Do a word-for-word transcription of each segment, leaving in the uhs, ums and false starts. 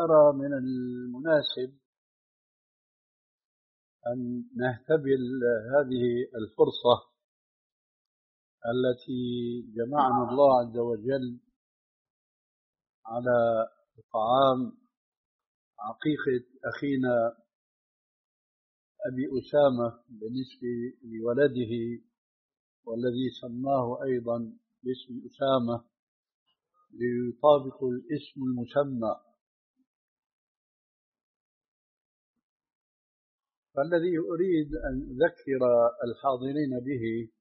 أرى من المناسب أن نهتبل هذه الفرصة التي جمعنا الله عز وجل على طعام عقيقة أخينا أبي أسامة بالنسبة لولده، والذي سماه أيضا باسم أسامة ليطابق الاسم المسمى. فالذي أريد أن أذكر الحاضرين به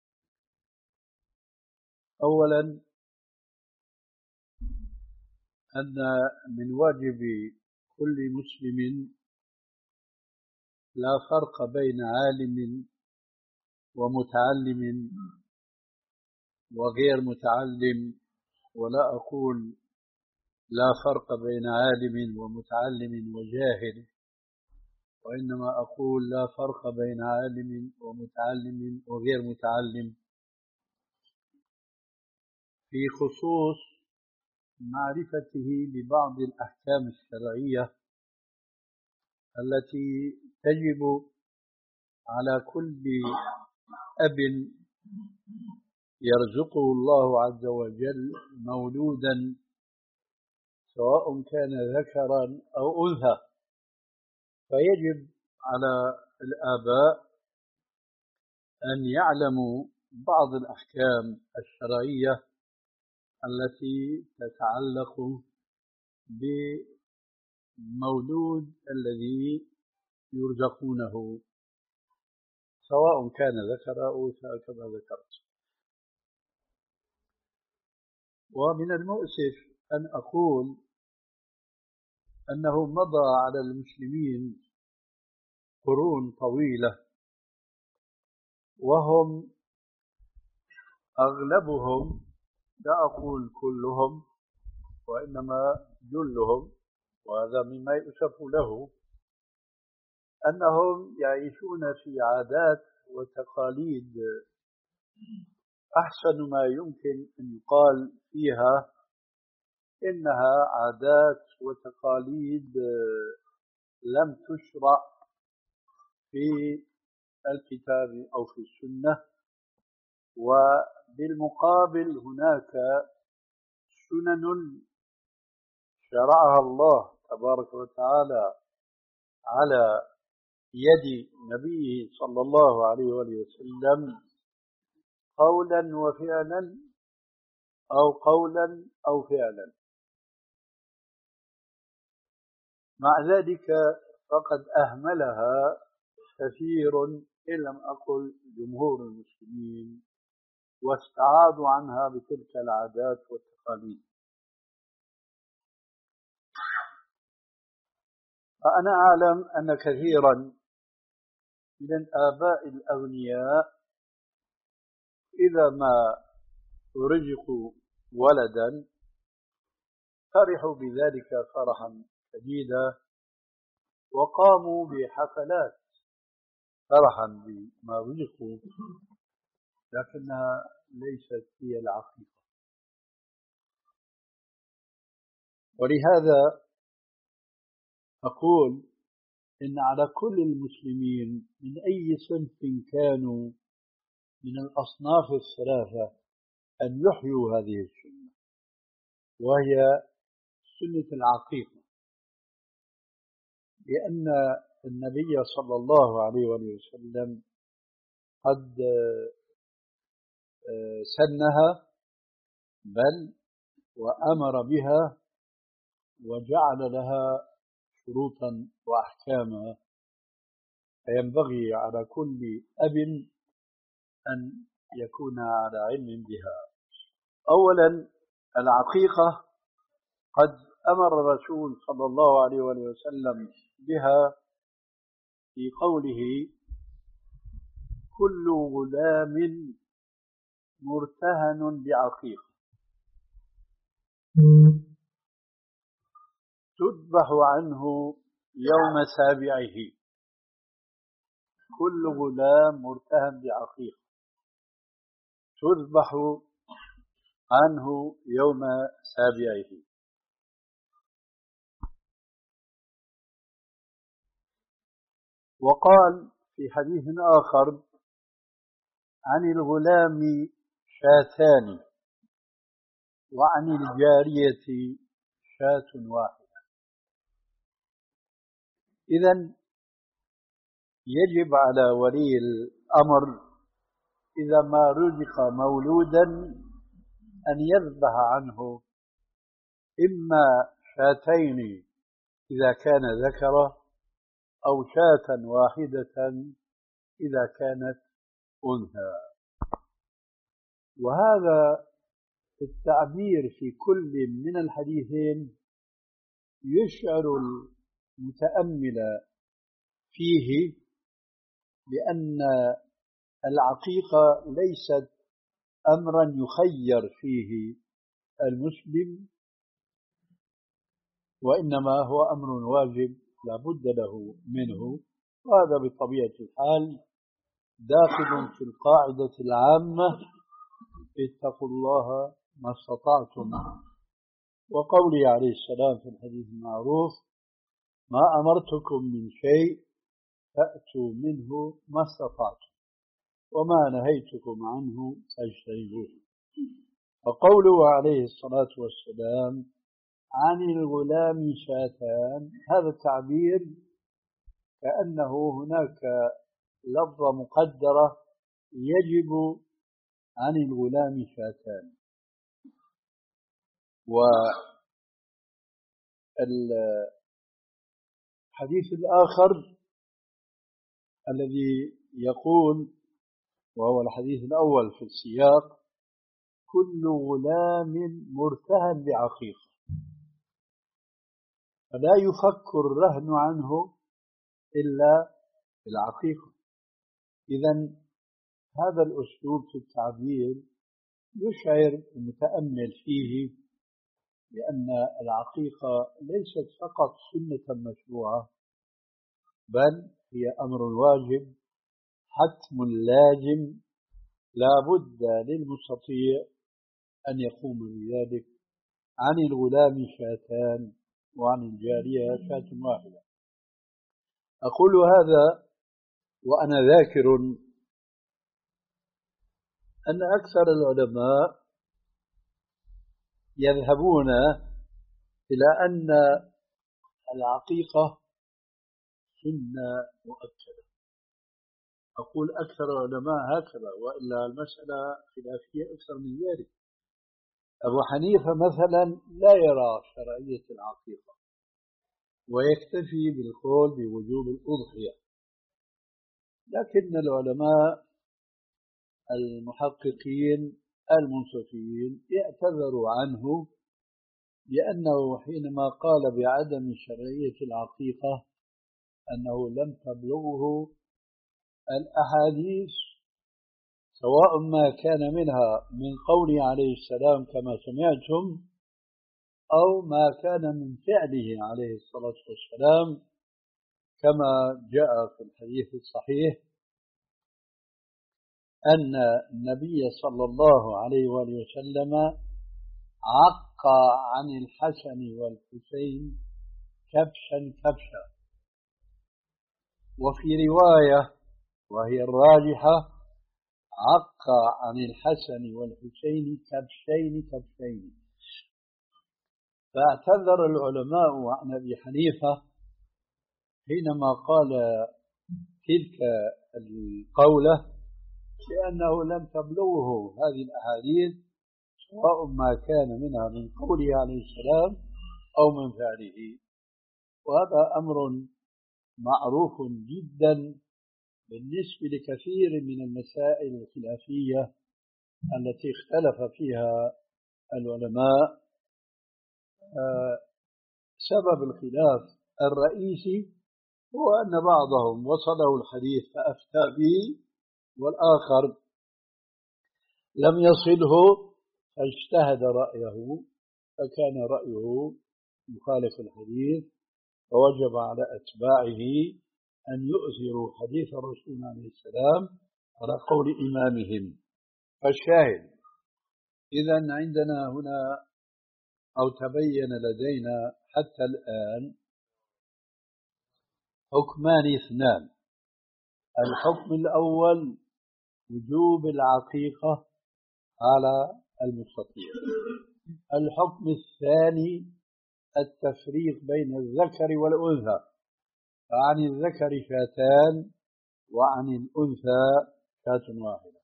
أولا أن من واجب كل مسلم لا فرق بين عالم ومتعلم وغير متعلم، ولا أقول لا فرق بين عالم ومتعلم وجاهل، وإنما أقول لا فرق بين عالم ومتعلم وغير متعلم في خصوص معرفته ببعض الأحكام الشرعية التي تجب على كل أب يرزقه الله عز وجل مولودا سواء كان ذكرا أو أنثى. فيجب على الآباء أن يعلموا بعض الأحكام الشرعية التي تتعلق بمولود الذي يرزقونه سواء كان ذكر أو أنثى كما ذكرت. ومن المؤسف أن أقول أنه مضى على المسلمين قرون طويلة وهم أغلبهم، لا أقول كلهم وإنما جلهم، وهذا مما يؤسف له، أنهم يعيشون في عادات وتقاليد أحسن ما يمكن أن يقال فيها إنها عادات وتقاليد لم تشرع في الكتاب أو في السنة. وبالمقابل هناك سنن شرعها الله تبارك وتعالى على يد نبيه صلى الله عليه وآله وسلم قولا وفعلا أو قولا أو فعلا. مع ذلك فقد أهملها كثير إن لم أقل جمهور المسلمين، واستعاضوا عنها بتلك العادات والتقاليد. فأنا أعلم أن كثيرا من الآباء الأغنياء إذا ما رزقوا ولدا فرحوا بذلك فرحا شديدا وقاموا بحفلات فرحا بما رزقوا، لكنها ليست هي العقيقة. ولهذا أقول إن على كل المسلمين من أي صنف كانوا من الأصناف الثلاثة أن يحيوا هذه السنة، وهي سنة العقيقة، لأن النبي صلى الله عليه وسلم قد سنها بل وأمر بها وجعل لها شروطا وأحكاما، فينبغي على كل أب أن يكون على علم بها. أولا العقيقة قد أمر الرسول صلى الله عليه وسلم بها في قوله: كل غلام مرتهن بعقيقة تذبح عنه يوم سابعه. كل غلام مرتهن بعقيقة تذبح عنه يوم سابعه. وقال في حديث آخر عن الغلام شاتان وعن الجارية شاة واحدة. إذن يجب على ولي الأمر إذا ما رزق مولودا أن يذبح عنه إما شاتين إذا كان ذكرا أو شاة واحدة إذا كانت أنثى. وهذا التعبير في كل من الحديثين يشعر المتأمل فيه بأن العقيقة ليست أمرا يخير فيه المسلم، وإنما هو أمر واجب لا بد له منه. وهذا بطبيعة الحال داخل في القاعدة العامة اتقوا الله ما استطعتم، وقوله عليه السلام في الحديث المعروف ما أمرتكم من شيء فأتوا منه ما استطعتم وما نهيتكم عنه فاجتنبوه. وقوله عليه الصلاة والسلام عن الغلام شاتان، هذا التعبير كأنه هناك لفظة مقدرة يجب عن الغلام شاتان. والحديث الآخر الذي يقول، وهو الحديث الأول في السياق، كل غلام مرتهن بعقيقة، فلا يفك الرهن عنه إلا بالعقيقة. إذن هذا الأسلوب في التعبير يشعر المتأمل فيه بأن العقيقة ليست فقط سنة مشروعة، بل هي أمر واجب حتم لازم لا بد للمستطيع أن يقوم بذلك. عن الغلام شاتان وعن الجارية شاة واحدة. أقول هذا وأنا ذاكر أن أكثر العلماء يذهبون إلى أن العقيقة سنة مؤكدة. أقول أكثر العلماء هكذا، وإلا المسألة خلافية أكثر من ذلك. أبو حنيفة مثلا لا يرى شرعية العقيقة ويكتفي بالقول بوجوب الأضحية، لكن العلماء المحققين المنصفين اعتذروا عنه لأنه حينما قال بعدم شرعية العقيقة أنه لم تبلغه الأحاديث، سواء ما كان منها من قوله عليه السلام كما سمعتم أو ما كان من فعله عليه الصلاة والسلام كما جاء في الحديث الصحيح أن النبي صلى الله عليه وآله وسلم عق عن الحسن والحسين كبشا كبشا، وفي رواية وهي الراجحة عق عن الحسن والحسين كبشين كبشين. فاعتذر العلماء عن أبي حنيفة حينما قال تلك القولة لأنه لم تبلغه هذه الأحاديث سواء ما كان منها من قوله عليه السلام أو من فعله. وهذا أمر معروف جدا بالنسبة لكثير من المسائل الخلافية التي اختلف فيها العلماء. سبب الخلاف الرئيسي هو أن بعضهم وصله الحديث فأفتى به، والآخر لم يصله فاجتهد رأيه فكان رأيه مخالف الحديث، فوجب على أتباعه أن يؤثروا حديث الرسول عليه السلام على قول إمامهم. فالشاهد إذن عندنا هنا أو تبين لدينا حتى الآن حكمان اثنان: الحكم الأول وجوب العقيقة على المستطيع. الحكم الثاني التفريق بين الذكر والأنثى، فعن الذكر شاتان وعن الأنثى شاة واحدة.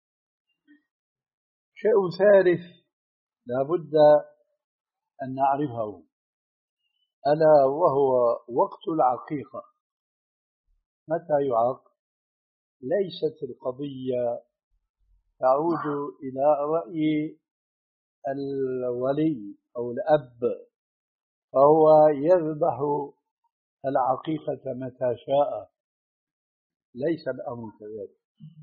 شيء ثالث لا بد أن نعرفه، ألا وهو وقت العقيقة. متى يعاق؟ ليست القضية تعود إلى رأي الولي أو الأب، فهو يذبح العقيقة متى شاء. ليس الأمر كذلك،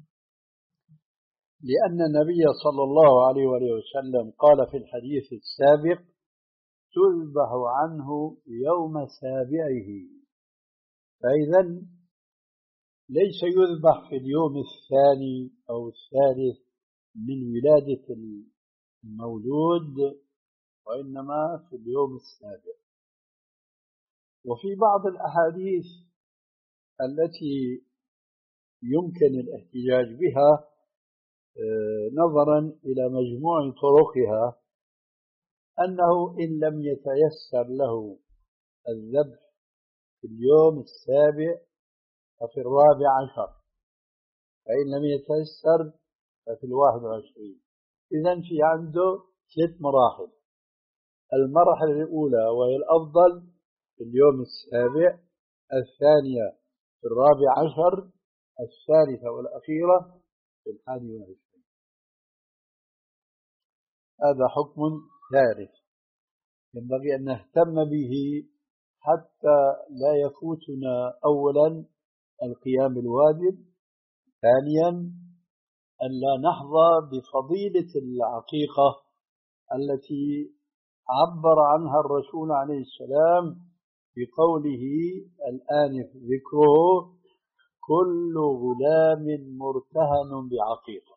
لأن النبي صلى الله عليه وسلم قال في الحديث السابق: تذبح عنه يوم سابعه. فإذا ليس يذبح في اليوم الثاني أو الثالث من ولادة المولود، وإنما في اليوم السابع. وفي بعض الأحاديث التي يمكن الاحتجاج بها نظرا إلى مجموع طرقها، أنه إن لم يتيسر له الذبح في اليوم السابع ففي الرابع عشر، فإن لم يتيسر ففي الواحد وعشرين. إذن في عنده ثلاث مراحل. المرحلة الأولى وهي الأفضل في اليوم السابع، الثانية في الرابع عشر، الثالثة والأخيرة في الحادي والعشرين. هذا حكم ثالث ينبغي أن نهتم به حتى لا يفوتنا أولا القيام بالواجب، ثانيا أن لا نحظى بفضيلة العقيقة التي عبر عنها الرسول عليه السلام بقوله الآنف ذكره: كل غلام مرتهن بعقيقة.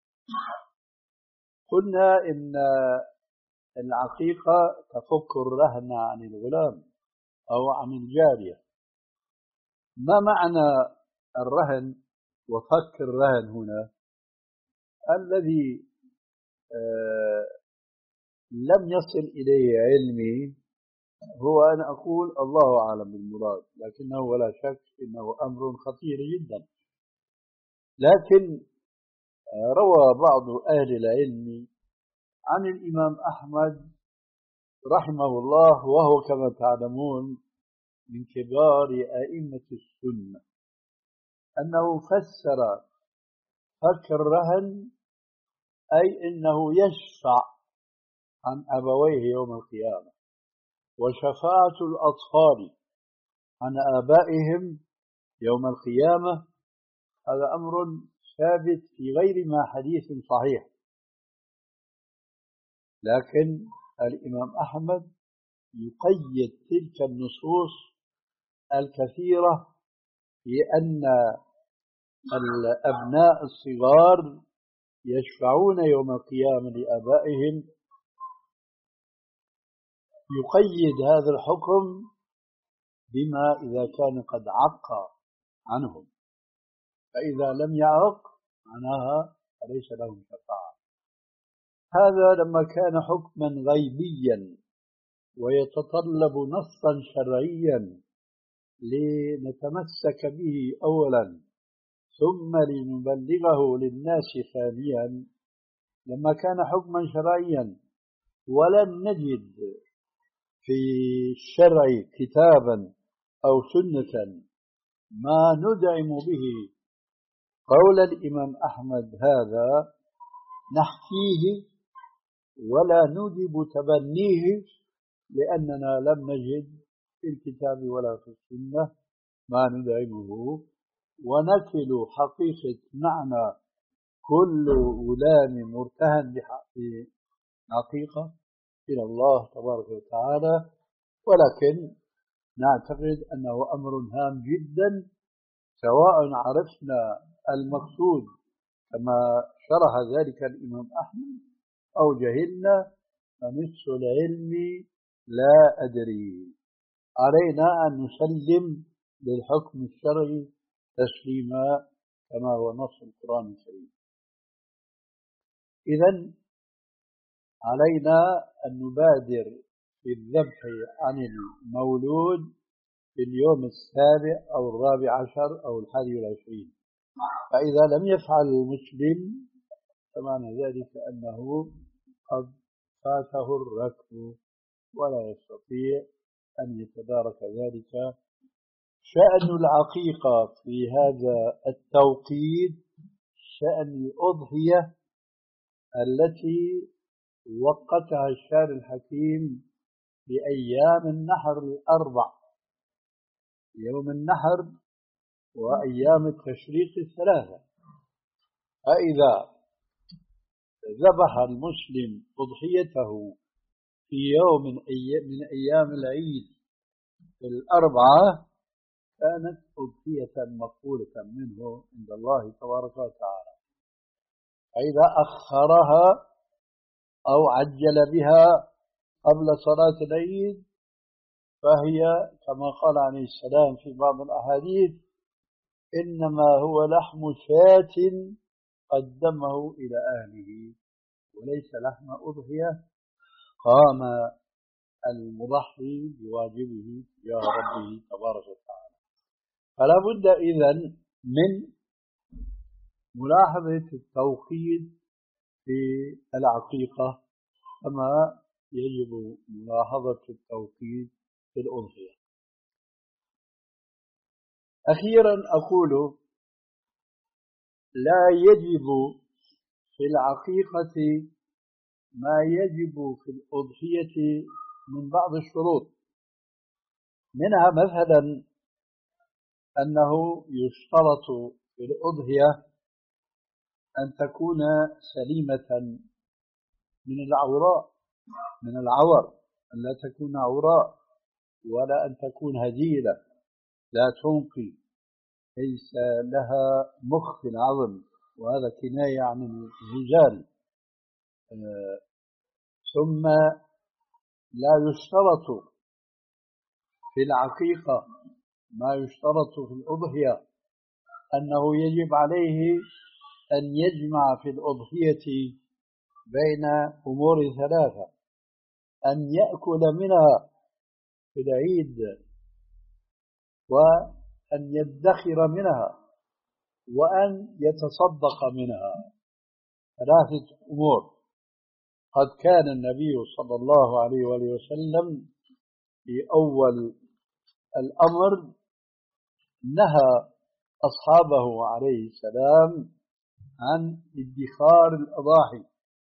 قلنا إن العقيقة تفك الرهن عن الغلام أو عن الجارية. ما معنى الرهن وفك الرهن هنا؟ الذي آه لم يصل إليه علمي هو أن أقول الله أعلم بالمراد، لكنه ولا شك إنه أمر خطير جدا. لكن روى بعض أهل العلم عن الإمام أحمد رحمه الله، وهو كما تعلمون من كبار أئمة السنة، أنه فسر فك الرهن أي أنه يشفع عن أبويه يوم القيامة، وشفاعة الأطفال عن آبائهم يوم القيامة هذا أمر ثابت في غير ما حديث صحيح. لكن الإمام أحمد يقيد تلك النصوص الكثيرة بأن الأبناء الصغار يشفعون يوم القيامة لآبائهم. يقيد هذا الحكم بما إذا كان قد عق عنهم، فإذا لم يعق معناها فليس لهم شفاعة. هذا لما كان حكما غيبيا ويتطلب نصا شرعيا لنتمسك به أولا ثم لنبلغه للناس ثانيا. لما كان حكما شرعيا ولن نجد في الشرع كتابا أو سنة ما ندعم به قول الإمام أحمد هذا نحكيه ولا ندب تبنيه، لأننا لم نجد في الكتاب ولا في السنة ما ندعمه، ونكل حقيقة معنى كل غلام مرتهن بحقيقة إلى الله تبارك وتعالى. ولكن نعتقد أنه أمر هام جدا، سواء عرفنا المقصود كما شرح ذلك الإمام أحمد أو جهلنا، فنصف العلم لا أدري. علينا أن نسلم للحكم الشرعي تسليما كما هو نص القرآن الكريم. إذن علينا أن نبادر في الذبح عن المولود في اليوم السابع أو الرابع عشر أو الحادي والعشرين. فإذا لم يفعل المسلم فمعنى ذلك أنه قد فاته الركب ولا يستطيع أن يتدارك ذلك. شأن العقيقة في هذا التوقيت شأن الأضحية التي وقتها الشارع الحكيم بأيام النحر الأربع، يوم النحر وأيام التشريق الثلاثة. فإذا ذبح المسلم أضحيته في يوم من أيام العيد الأربعة كانت أضحية مقبولة منه عند الله تبارك وتعالى. فإذا أخرها أو عجل بها قبل صلاة العيد فهي كما قال عليه السلام في بعض الأحاديث: إنما هو لحم شاة قدمه إلى أهله وليس لحم أضحية قام المضحي بواجبه يا ربه تبارك وتعالى. فلا بد إذن من ملاحظة التوقيت في العقيقة كما يجب ملاحظة التوقيت في الأضحية. أخيرا أقول لا يجب في العقيقة ما يجب في الأضحية من بعض الشروط، منها مثلا أنه يشترط في الأضحية أن تكون سليمة من العوراء من العور، أن لا تكون عوراء ولا أن تكون هزيلة لا تنقي، ليس لها مخ في العظم، وهذا كناية عن الهزال. آه ثم لا يشترط في العقيقة ما يشترط في الأضحية، أنه يجب عليه أن يجمع في الأضحية بين أمور ثلاثة: أن يأكل منها في العيد، وأن يدخر منها، وأن يتصدق منها. ثلاثة أمور. قد كان النبي صلى الله عليه وآله وسلم في أول الأمر نهى أصحابه عليه السلام عن ادخار الأضاحي،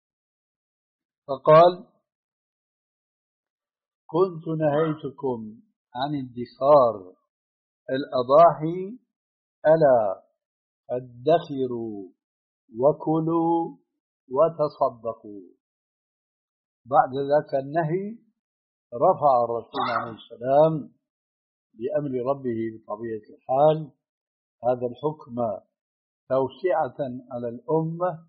فقال: كنت نهيتكم عن ادخار الأضاحي ألا ادخروا وكلوا وتصدقوا. بعد ذاك النهي رفع الرسول عليه السلام بأمر ربه بطبيعة الحال هذا الحكم توسعة على الأمة،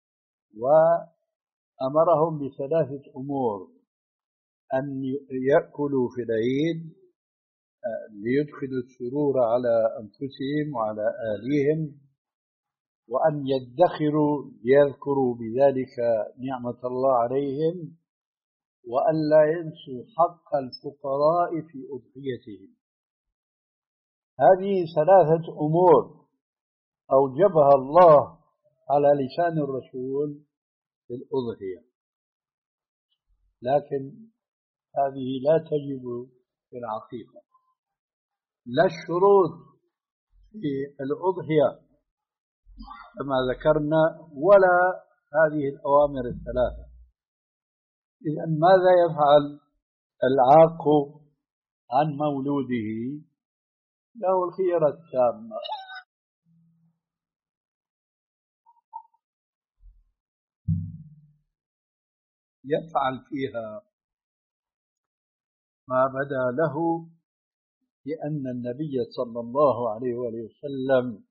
وأمرهم بثلاثة أمور: أن يأكلوا في العيد ليدخلوا السرور على أنفسهم وعلى أهليهم، وأن يدخروا ليذكروا بذلك نعمة الله عليهم، وأن لا ينسوا حق الفقراء في أضحيتهم. هذه ثلاثة أمور أوجبها الله على لسان الرسول في الأضحية، لكن هذه لا تجب في العقيقة. لا الشروط في الأضحية كما ذكرنا ولا هذه الأوامر الثلاثة. إذن ماذا يفعل العاق عن مولوده؟ له الخيرة التامة: يفعل فيها ما بدا له، لأن النبي صلى الله عليه وآله وسلم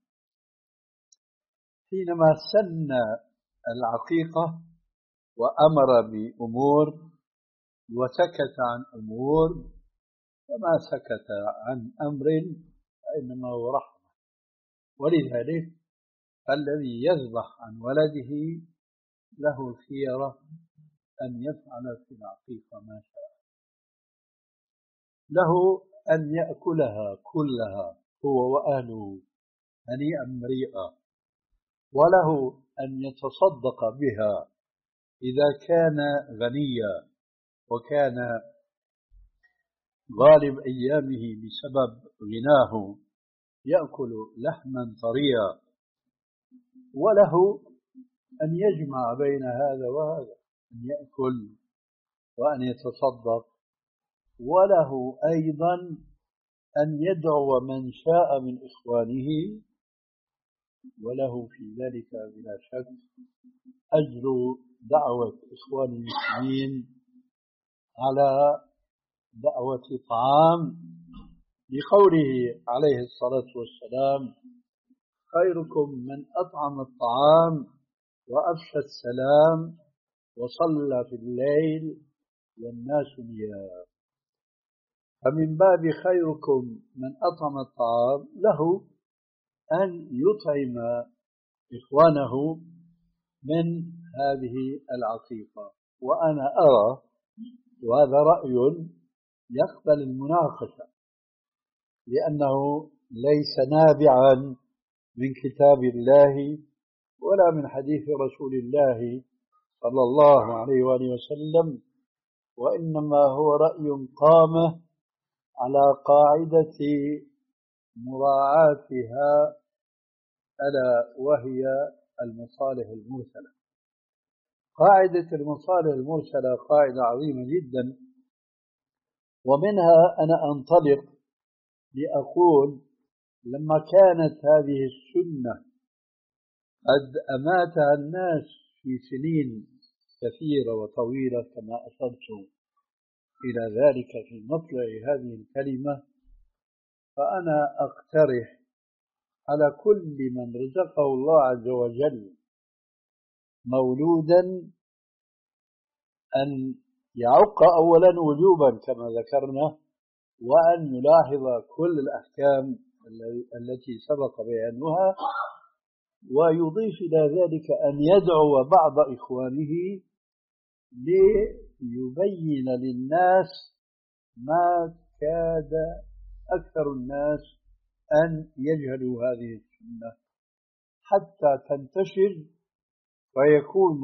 حينما سن العقيقة وأمر بأمور وسكت عن أمور، فما سكت عن أمر فإنما هو رحمة، ولذلك الذي يذبح عن ولده له الخيرة أن يفعل في العقيقة ما شاء، له أن يأكلها كلها هو وأهله هنيئا مريئا، وله أن يتصدق بها إذا كان غنيا وكان غالب أيامه بسبب غناه يأكل لحما طريا، وله أن يجمع بين هذا وهذا، أن يأكل وأن يتصدق، وله أيضا أن يدعو من شاء من إخوانه، وله في ذلك بلا شك أجر دعوة إخوان المسلمين على دعوة طعام، لقوله عليه الصلاة والسلام: خيركم من أطعم الطعام وأفشى السلام وصلى في الليل والناس نيام. فمن باب خيركم من أطعم الطعام له أن يطعم إخوانه من هذه العقيقة. وأنا أرى، وهذا رأي يقبل المناقشة، لأنه ليس نابعا من كتاب الله ولا من حديث رسول الله صلى الله عليه وآله وسلم، وإنما هو رأي قام على قاعدة مراعاتها، ألا وهي المصالح المرسلة. قاعدة المصالح المرسلة قاعدة عظيمة جدا، ومنها أنا أنطلق لأقول: لما كانت هذه السنة قد أماتها الناس في سنين كثيرة وطويلة كما أشرت إلى ذلك في مطلع هذه الكلمة، فأنا أقترح على كل من رزقه الله عز وجل مولودا أن يعق أولا وجوبا كما ذكرنا، وأن يلاحظ كل الأحكام التي سبق بيانها، ويضيف إلى ذلك أن يدعو بعض إخوانه ليبين للناس ما كاد أكثر الناس أن يجهلوا هذه السنة حتى تنتشر، ويكون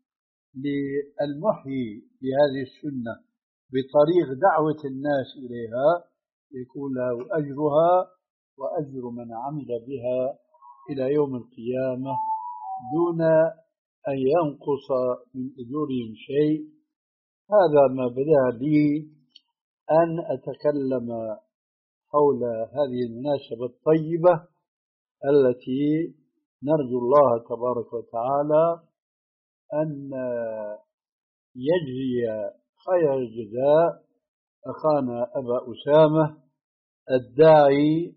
للمحيي لهذه السنة بطريق دعوة الناس إليها يكون له أجرها وأجر من عمل بها إلى يوم القيامة دون أن ينقص من أجورهم شيء. هذا ما بدأ لي أن أتكلم حول هذه المناسبة الطيبة التي نرجو الله تبارك وتعالى أن يجزي خير الجزاء أخانا أبا أسامة الداعي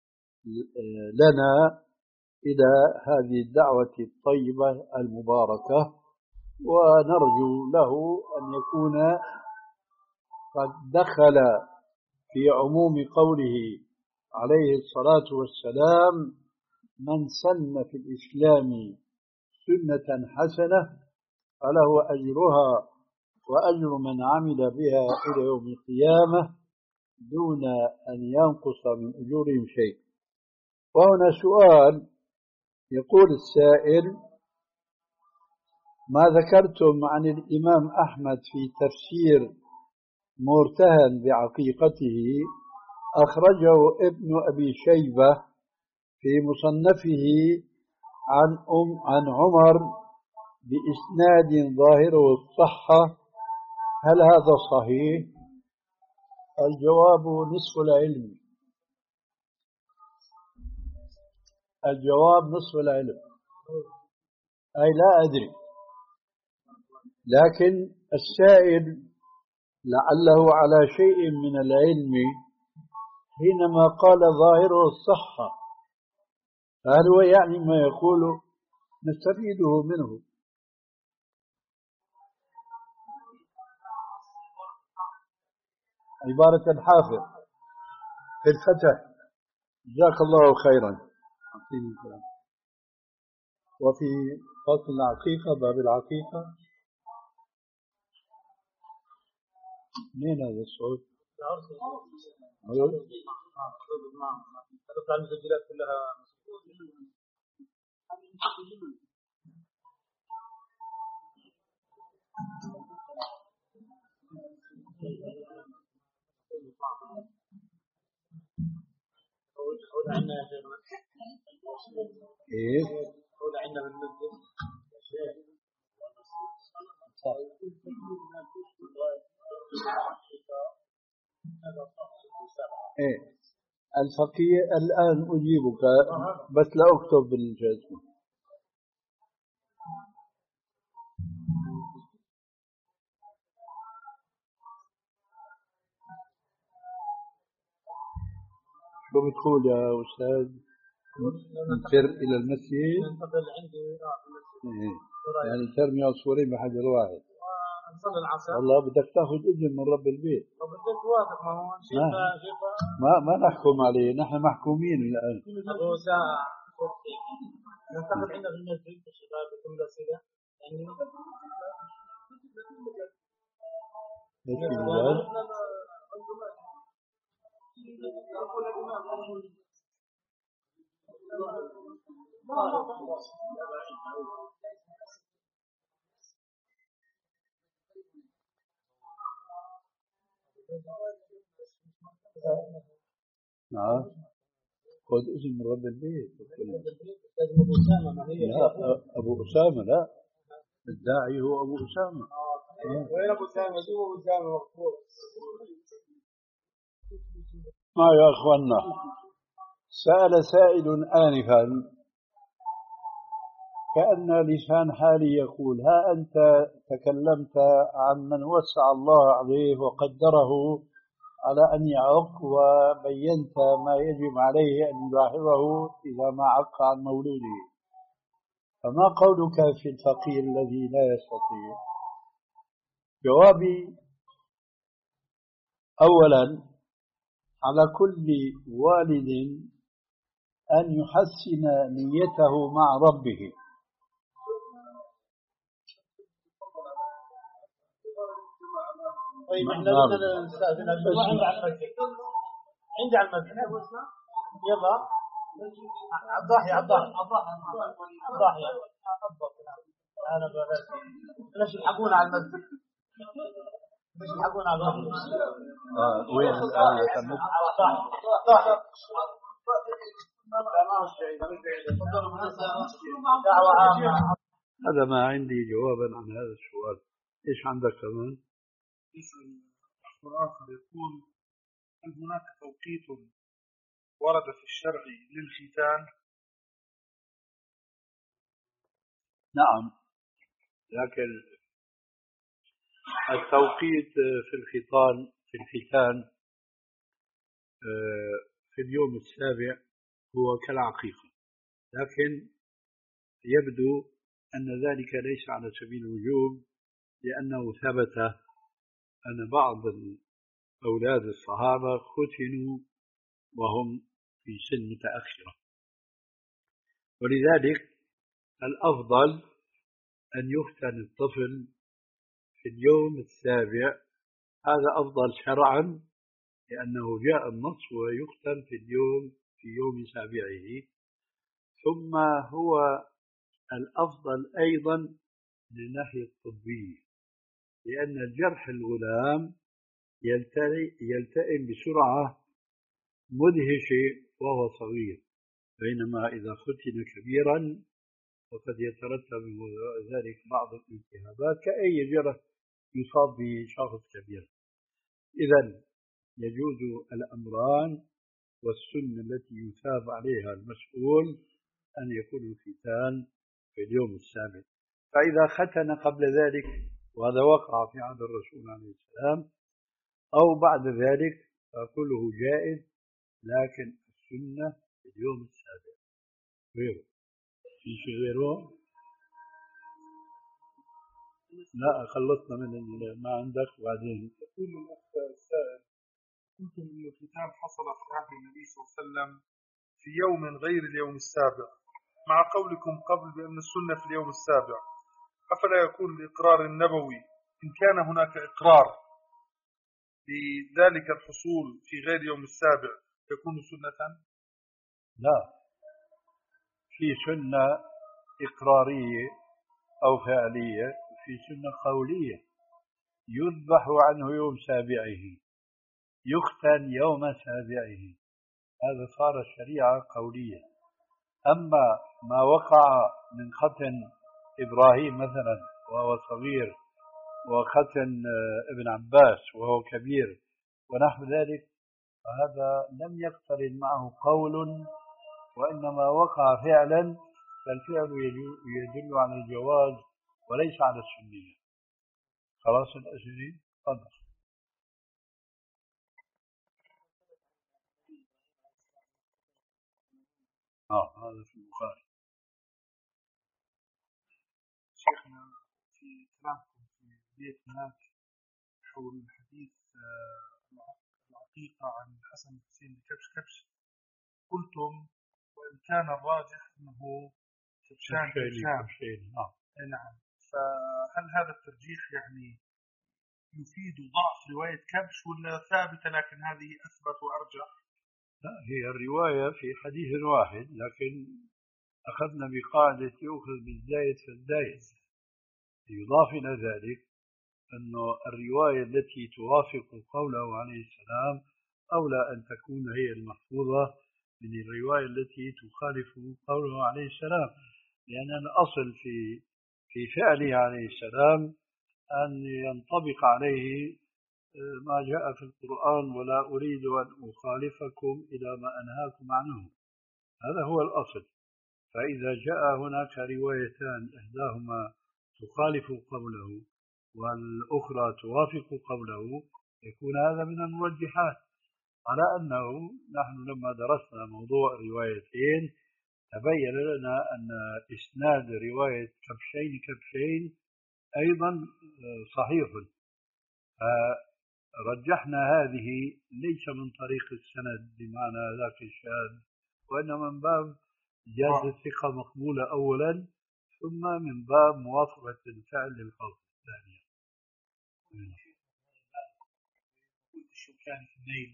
لنا إلى هذه الدعوة الطيبة المباركة، ونرجو له أن يكون قد دخل في عموم قوله عليه الصلاة والسلام: من سن في الإسلام سنة حسنة فله أجرها وأجر من عمل بها إلى يوم القيامة دون أن ينقص من أجورهم شيء. وهنا سؤال، يقول السائل: ما ذكرتم عن الإمام أحمد في تفسير مرتهن بعقيقته أخرجه ابن أبي شيبة في مصنفه عن أم عن عمر بإسناد ظاهره الصحة، هل هذا صحيح؟ الجواب نصف العلم. الجواب نصف العلم، أي لا أدري، لكن السائل لعله على شيء من العلم حينما قال ظاهره الصحة، هل هو يعني ما يقول نستفيده منه؟ عبارة الحافظ في الفتح، جزاك الله خيرا. يعطيني الكلام. وفي فصل العقيقة، باب العقيقة، مين هذا الصوت؟ عرض؟ تطلع المسجلات كلها. عود عنا يا شيخنا. كيف؟ عود عنا بالمسجد. صح. ايه الفقيه الآن أجيبك بس لا أكتب بالجزمة. شو بتقول يا أستاذ؟ نسر إلى المسجد؟ ننتقل عندي إيه. يعني ترمي عصفورين بحجر واحد. نصلي العصر. والله بدك تاخذ إذن من رب البيت. وبدك توافق، ما هو شيخ شيخ ما ما نحكم عليه، نحن محكومين الآن. أبو ساعة ننتقل عندنا في المسجد الشباب بكم الأسئلة يعني. نعم. خذ اسم من رب البيت. لازم أبو أسامة ما هي. لا أبو أسامة لا، الداعي هو أبو أسامة. وين أبو أسامة؟ شو أبو أسامة مقبول؟ ما يا أخوانا، سأل سائل آنفا كأن لسان حالي يقول: ها أنت تكلمت عن من وسع الله عليه وقدره على أن يعق، وبينت ما يجب عليه أن يلاحظه إذا ما عق عن مولوده، فما قولك في الفقير الذي لا يستطيع؟ جوابي: أولا، على كل والد أن يحسن نيته مع ربه. طيب احنا بدنا نستأذن عندي على المسجد. عندي على المسجد. يلا الضاحية الضاحية الضاحية أنا بلاش. ليش يلحقونا على المسجد؟ ليش يلحقونا على المسجد؟ آه وين الآن يا الضاحية؟ دعوة عامة. هذا ما عندي جوابا عن هذا السؤال. إيش عندك كمان؟ يسأل آخر يقول: هل هناك توقيت ورد في الشرع للختان؟ نعم، لكن التوقيت في الختان في الختان في اليوم السابع هو كالعقيقة، لكن يبدو أن ذلك ليس على سبيل الوجوب، لأنه ثبت أن بعض أولاد الصحابة ختنوا وهم في سن متأخرة، ولذلك الأفضل أن يختن الطفل في اليوم السابع. هذا أفضل شرعا، لأنه جاء النص ويختن في اليوم في يوم سابعه. ثم هو الأفضل أيضا من الناحية الطبية، لأن جرح الغلام يلتئم بسرعة مدهشة وهو صغير، بينما إذا ختن كبيرا فقد يترتب من ذلك بعض الالتهابات كأي جرح يصاب به شخص كبير. إذن يجوز الأمران، والسنة التي يثاب عليها المسؤول أن يكون الختان في اليوم السابع. فإذا ختن قبل ذلك، وهذا وقع في عهد الرسول عليه السلام، أو بعد ذلك، فكله جائز، لكن السنة في اليوم السابع. غيره في شيء غيره؟ لا، خلصنا من ما عندك. وبعدين يقول الأخ السائل: قلتم أن الختان حصل في عهد النبي صلى الله عليه وسلم في يوم غير اليوم السابع، مع قولكم قبل بأن السنة في اليوم السابع، أفلا يكون الإقرار النبوي إن كان هناك إقرار بذلك الحصول في غير يوم السابع يكون سنة؟ لا، في سنة إقرارية أو فعلية، وفي سنة قولية. يذبح عنه يوم سابعه، يختن يوم سابعه، هذا صار الشريعة قولية. أما ما وقع من ختن إبراهيم مثلا وهو صغير، وختن ابن عباس وهو كبير ونحو ذلك، فهذا لم يقترن معه قول، وإنما وقع فعلا، فالفعل يدل على الجواز وليس على السنية. خلاص الأسئلة تفضل. آه هذا في البخاري. شيخنا في كلامكم في بداية هناك حول الحديث العقيقة عن الحسن والحسين بكبش كبش، قلتم وإن كان الراجح أنه كبشان كبشان. آه. نعم، فهل هذا الترجيح يعني يفيد ضعف رواية كبش ولا ثابتة لكن هذه أثبت وأرجح؟ لا، هي الرواية في حديث واحد، لكن أخذنا بقاعدة يؤخذ بالزايد فالزايد. يضاف إلى ذلك أن الرواية التي توافق قوله عليه السلام أولى أن تكون هي المحفوظة من الرواية التي تخالف قوله عليه السلام، لأن الأصل في في فعله عليه السلام أن ينطبق عليه ما جاء في القرآن: ولا أريد أن أخالفكم إلى ما أنهاكم عنه. هذا هو الأصل. فإذا جاء هناك روايتان إحداهما تخالف قوله والأخرى توافق قوله، يكون هذا من المرجحات. على أنه نحن لما درسنا موضوع الروايتين تبين لنا أن إسناد رواية كبشين كبشين أيضا صحيح، فرجحنا هذه ليس من طريق السند بمعنى ذاك الشاذ، وإنما من باب جاز الثقة مقبولة أولا، ثم من باب موافقة الفعل للقول الثانية. قلت الشوكاني في النيل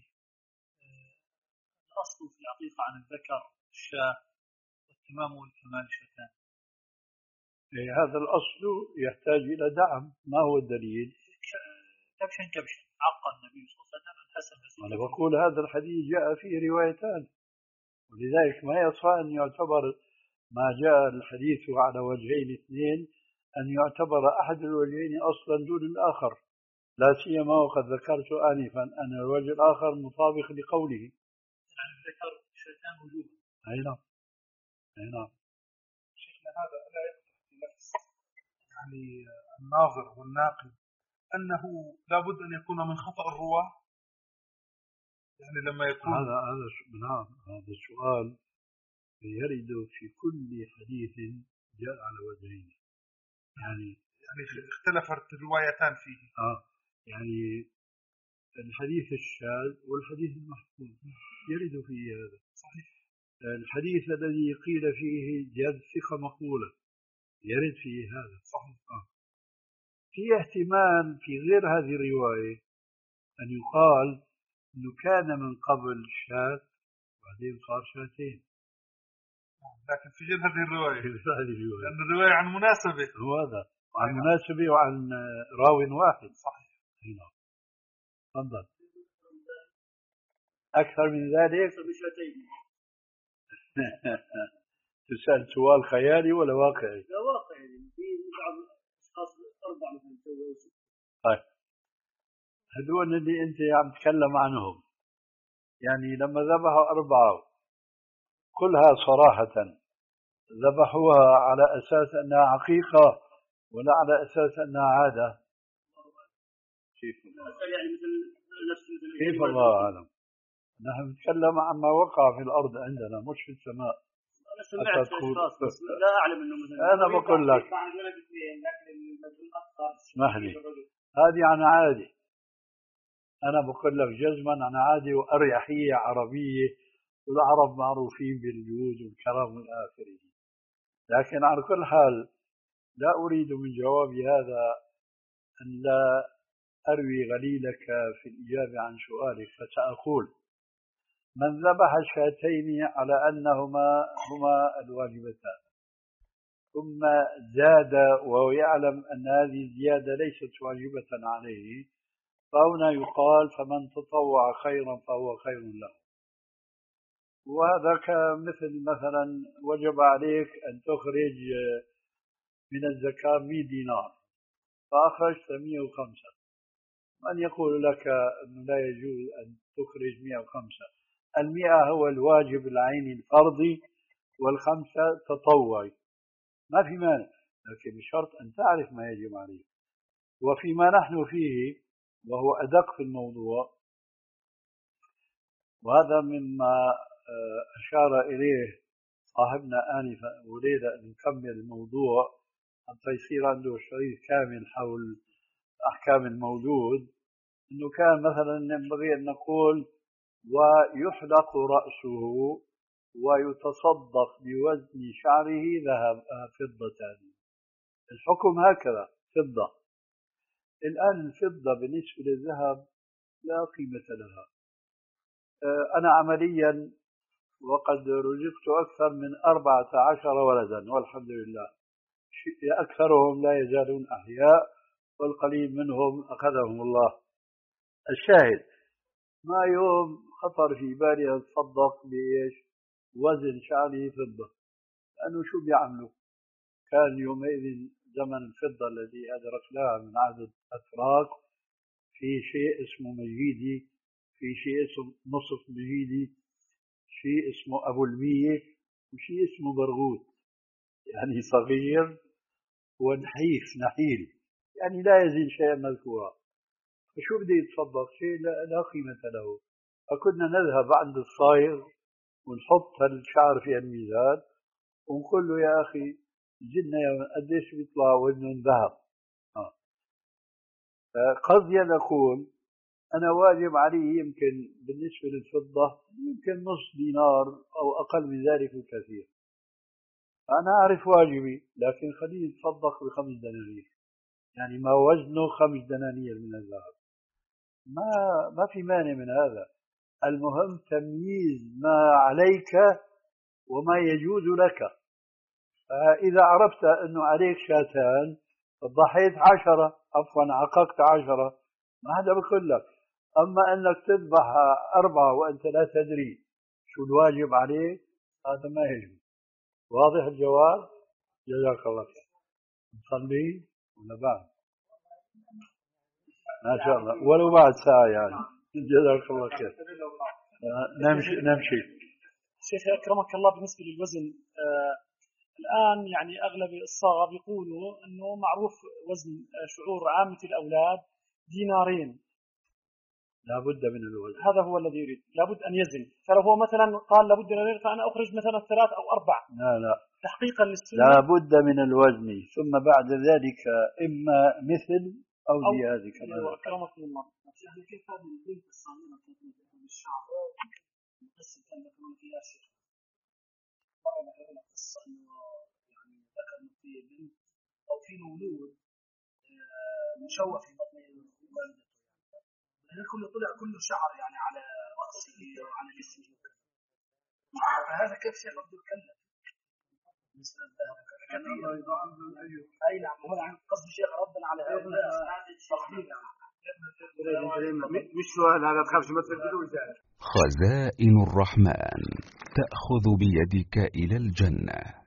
الأصل في العقيقة عن الذكر الشاة والتمام والكمال شتان. هذا الأصل يحتاج إلى دعم. ما هو الدليل؟ كبشا كبشا عقى النبي صلى الله عليه وسلم الحسن. أنا بقول هذا الحديث جاء فيه روايتان، ولذلك ما يصح أن يعتبر ما جاء الحديث على وجهين اثنين أن يعتبر أحد الوجهين أصلا دون الآخر، لا سيما وقد ذكرت آنفا أن الوجه الآخر مطابق لقوله. يعني ذكر شيطان وجوه. أي نعم، أي نعم. شيخنا هذا لا يفتح في نفس يعني الناظر والناقل أنه لابد أن يكون من خطأ الرواة، يعني لما يكون هذا هذا نعم، هذا السؤال يرد في كل حديث جاء على وجهين، يعني يعني اختلفت الروايتان فيه. آه يعني الحديث الشاذ والحديث المحفوظ يرد فيه هذا. صحيح. الحديث الذي قيل فيه جاز ثقة مقبولة يرد فيه هذا. صحيح. آه. في احتمال في غير هذه الرواية أن يقال إنه كان من قبل شاة بعدين صار شاتين، لكن في غير هذه الرواية، هذه الرواية لأن الرواية عن مناسبة. هو هذا، عن مناسبة وعن راو واحد. صحيح. هنا تفضل. أكثر من ذلك تسأل سؤال خيالي ولا واقعي؟ لا واقعي، في بعض الأشخاص أربع مثلا سووا ست. طيب هذول اللي أنت عم تتكلم عنهم، يعني لما ذبحوا أربعة كلها صراحة ذبحوها على أساس أنها عقيقة ولا على أساس أنها عادة؟ كيف يعني مثل نفس كيف الله أعلم. نحن نتكلم عما وقع في الأرض عندنا مش في السماء. أنا سمعت أشخاص بس لا أعلم إنه مثلا. أنا بقول لك اسمح لي، هذه عن عادي. أنا بقول لك جزما عن عادي وأريحية عربية والعرب معروفين بالجود والكرم والآخره. لكن على كل حال لا أريد من جوابي هذا أن لا أروي غليلك في الإجابة عن سؤالك، فسأقول: من ذبح شاتين على أنهما هما الواجبتان ثم زاد وهو يعلم أن هذه الزيادة ليست واجبة عليه، فهنا يقال: فمن تطوع خيرا فهو خير له. وهذا كمثل مثلا وجب عليك أن تخرج من الزكاة مئة دينار فأخرجت مئة وخمسة، من يقول لك أنه لا يجوز أن تخرج مئة وخمسة؟ المئة هو الواجب العيني الفرضي والخمسة تطوعي، ما في مانع، لكن بشرط أن تعرف ما يجب عليك. وفيما نحن فيه وهو أدق في الموضوع، وهذا مما أشار إليه صاحبنا آنفا، أريد أن نكمل الموضوع حتى يصير عنده شريط كامل حول أحكام المولود. إنه كان مثلا ينبغي أن نقول: ويحلق رأسه ويتصدق بوزن شعره ذهب فضة. الحكم هكذا، فضة. الآن الفضة بالنسبة للذهب لا قيمة لها. أنا عمليا وقد رزقت أكثر من أربعة عشر ولدا والحمد لله، أكثرهم لا يزالون أحياء والقليل منهم أخذهم الله. الشاهد: ما يوم خطر في بالي أن أتصدق بإيش؟ وزن شعري فضة. لأنه شو بيعملوا؟ كان يومئذ زمن الفضة الذي أدركناه من عدد أتراك، في شيء اسمه مجيدي، في شيء اسمه نصف مجيدي، شيء اسمه أبو المية، وشيء اسمه برغوث، يعني صغير ونحيف نحيل، يعني لا يزيد شيئا مذكورا. فشو بدي يتصدق؟ شيء لا, لا قيمة له. فكنا نذهب عند الصايغ ونحط الشعر في الميزان ونقول له: يا أخي زدنا قديش بيطلع وزن ذهب. آه. قد نقول أنا واجب علي يمكن بالنسبة للفضة يمكن نصف دينار أو أقل من ذلك بكثير. أنا أعرف واجبي، لكن خليه يتصدق بخمس دنانير، يعني ما وزنه خمس دنانير من الذهب، ما ما في مانع من هذا. المهم تمييز ما عليك وما يجوز لك. فإذا عرفت أنه عليك شاتان فضحيت عشرة، عفوا عققت عشرة، ما حدا بقول لك. أما أنك تذبح أربعة وأنت لا تدري شو الواجب عليك، هذا ما يجوز. واضح الجواب؟ جزاك الله خير. نصلي ولا بعد؟ ما شاء الله، ولو بعد ساعة يعني. جزاك الله خير. نمشي نمشي. شيخ أكرمك الله، بالنسبة للوزن آه الآن يعني أغلب الصاغة بيقولوا أنه معروف وزن شعور عامة الأولاد دينارين، لابد من الوزن. هذا هو الذي يريد، لابد أن يزن. فلو هو مثلا قال لابد من الوزن، فأنا أخرج مثلا ثلاث أو أربع. لا لا، تحقيقا للسنة لابد من الوزن، ثم بعد ذلك إما مثل أو زيادة كما أكرمكم الله. كيف هذه البنت الصغيرة تكون بالشعر القصة كان يقولون فيها شيء مرة مثلا قصة إنه يعني ذكر في بنت أو في مولود مشوه في بطن والدته، يعني كله طلع كله شعر يعني على رأسه وعلى جسمه، فهذا كيف شيء رد يتكلم مثل الذهب أي نعم. هو عن قصد شيء ردا على هؤلاء التقدير مش سؤال هذا، تخافش ما تسجلوش. خزائن الرحمن تأخذ بيدك إلى الجنة.